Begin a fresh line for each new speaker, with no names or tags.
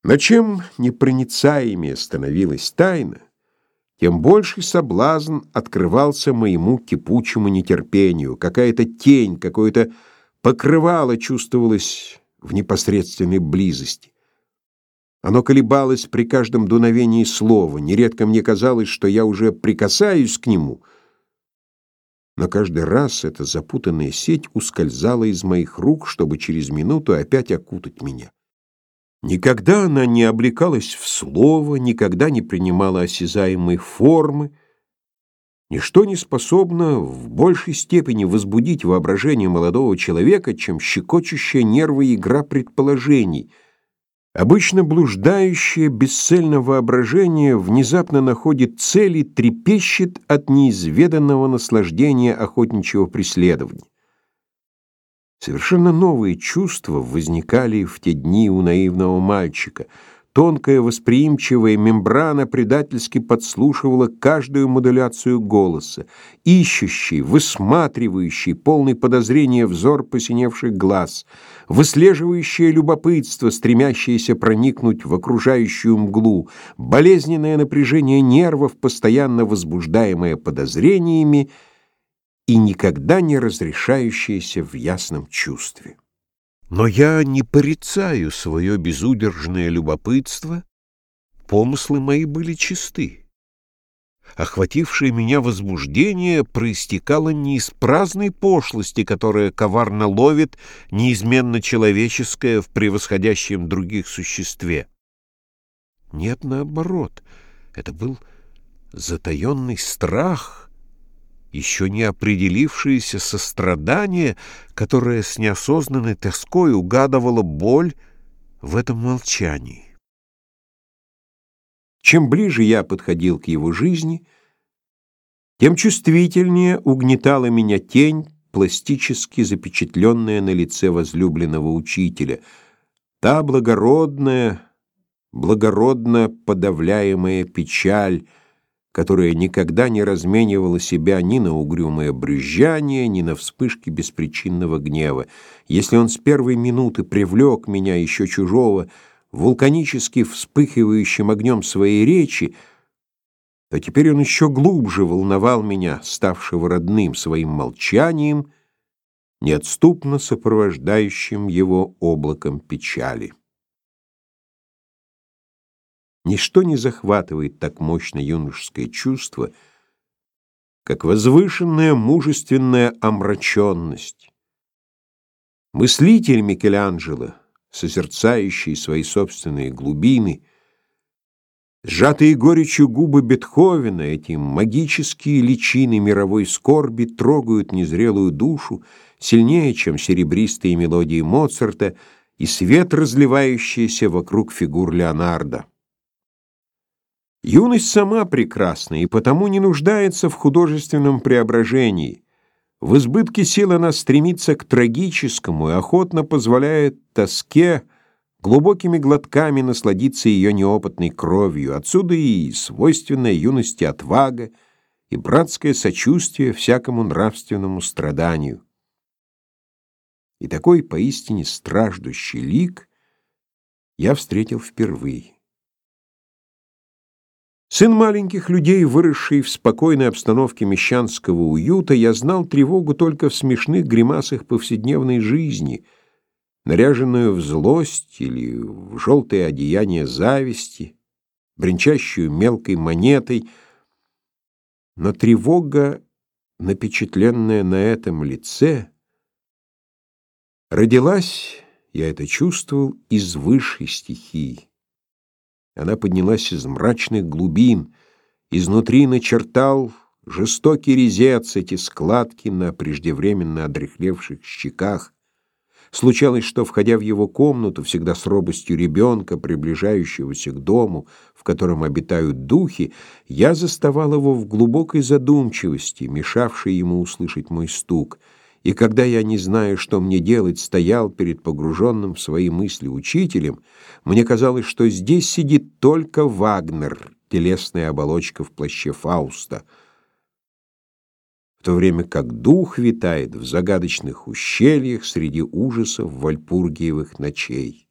Но чем непроницаемее становилась тайна, тем больший соблазн открывался моему кипучему нетерпению. Какая-то тень, какое-то покрывало чувствовалось в непосредственной близости. Оно колебалось при каждом дуновении слова. Нередко мне казалось, что я уже прикасаюсь к нему, но каждый раз эта запутанная сеть ускользала из моих рук, чтобы через минуту опять окутать меня. Никогда она не облекалась в слово, никогда не принимала осязаемой формы. Ничто не способно в большей степени возбудить воображение молодого человека, чем щекочущая нервы игра предположений. Обычно блуждающее бесцельно воображение внезапно находит цель и трепещет от неизведанного наслаждения охотничьего преследования. Совершенно новые чувства возникали в те дни у наивного мальчика. Тонкая восприимчивая мембрана предательски подслушивала каждую модуляцию голоса. Ищущий, высматривающий, полный подозрения взор посиневших глаз, выслеживающее любопытство, стремящееся проникнуть в окружающую мглу, болезненное напряжение нервов, постоянно возбуждаемое подозрениями, и никогда не разрешающееся в ясном чувстве. Но я не порицаю свое безудержное любопытство, помыслы мои были чисты. Охватившее меня возбуждение проистекало не из праздной пошлости, которая коварно ловит неизменно человеческое в превосходящем других существе. Нет, наоборот, это был затаенный страх, еще не определившееся сострадание, которое с неосознанной тоской угадывало боль в этом молчании. Чем ближе я подходил к его жизни, тем чувствительнее угнетала меня тень, пластически запечатленная на лице возлюбленного учителя, та благородно подавляемая печаль, которая никогда не разменивала себя ни на угрюмое брюзжание, ни на вспышки беспричинного гнева. Если он с первой минуты привлек меня, еще чужого, вулканически вспыхивающим огнем своей речи, то теперь он еще глубже волновал меня, ставшего родным, своим молчанием, неотступно сопровождающим его облаком печали. Ничто не захватывает так мощно юношеское чувство, как возвышенная мужественная омраченность. Мыслитель Микеланджело, созерцающий свои собственные глубины, сжатые горечью губы Бетховена, эти магические личины мировой скорби трогают незрелую душу сильнее, чем серебристые мелодии Моцарта и свет, разливающийся вокруг фигур Леонардо. Юность сама прекрасна и потому не нуждается в художественном преображении. В избытке сил она стремится к трагическому и охотно позволяет тоске глубокими глотками насладиться ее неопытной кровью. Отсюда и свойственная юности отвага, и братское сочувствие всякому нравственному страданию. И такой поистине страждущий лик я встретил впервые. Сын маленьких людей, выросший в спокойной обстановке мещанского уюта, я знал тревогу только в смешных гримасах повседневной жизни, наряженную в злость или в желтое одеяние зависти, бренчащую мелкой монетой. Но тревога, напечатленная на этом лице, родилась, я это чувствовал, из высшей стихии. Она поднялась из мрачных глубин, изнутри начертал жестокий резец эти складки на преждевременно одряхлевших щеках. Случалось, что, входя в его комнату, всегда с робостью ребенка, приближающегося к дому, в котором обитают духи, я заставал его в глубокой задумчивости, мешавшей ему услышать мой стук. И когда я, не зная, что мне делать, стоял перед погруженным в свои мысли учителем, мне казалось, что здесь сидит только Вагнер, телесная оболочка в плаще Фауста, в то время как дух витает в загадочных ущельях среди ужасов вальпургиевых ночей.